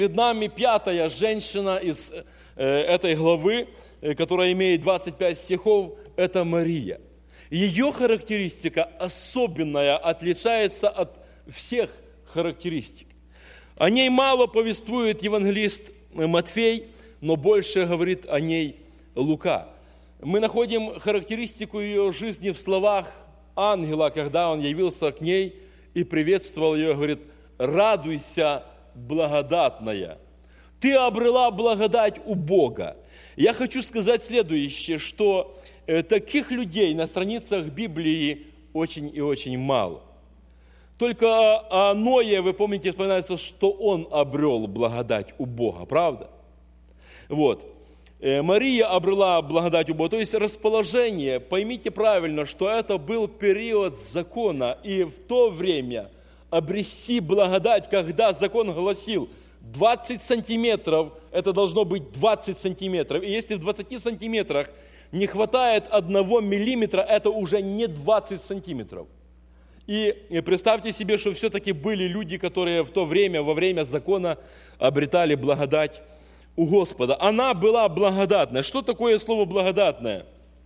Перед нами пятая женщина из этой главы, которая имеет 25 стихов, это Мария. Ее характеристика особенная, отличается от всех характеристик. О ней мало повествует евангелист Матфей, но больше говорит о ней Лука. Мы находим характеристику ее жизни в словах ангела, когда он явился к ней и приветствовал ее, говорит: «Радуйся, благодатная, ты обрела благодать у Бога». Я хочу сказать следующее, что таких людей на страницах Библии очень и очень мало. Только о Ное, вы помните, вспоминается, что он обрел благодать у Бога, правда? Вот. Мария обрела благодать у Бога, то есть расположение. Поймите правильно, что это был период закона, и в то время обрести благодать, когда закон гласил 20 сантиметров, это должно быть 20 сантиметров. И если в 20 сантиметрах не хватает 1 миллиметра, это уже не 20 сантиметров. И представьте себе, что все-таки были люди, которые в то время, во время закона, обретали благодать у Господа. Она была благодатная. Что такое слово благодатное?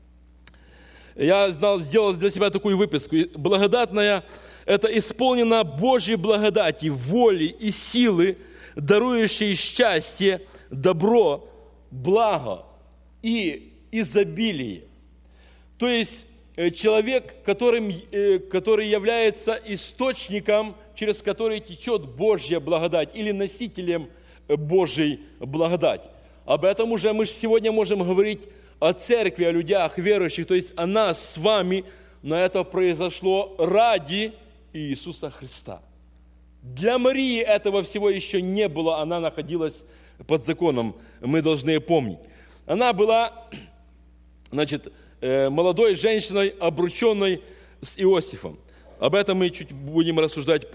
Я сделал для себя такую выписку. Благодатная – это исполнена Божьей благодати, воли и силы, дарующие счастье, добро, благо и изобилие. То есть человек, который является источником, через который течет Божья благодать, или носителем Божьей благодати. Об этом уже мы сегодня можем говорить о церкви, о людях верующих, то есть о нас с вами, но это произошло ради Иисуса Христа. Для Марии этого всего еще не было, она находилась под законом, мы должны помнить. Она была, молодой женщиной, обрученной с Иосифом. Об этом мы чуть будем рассуждать позже.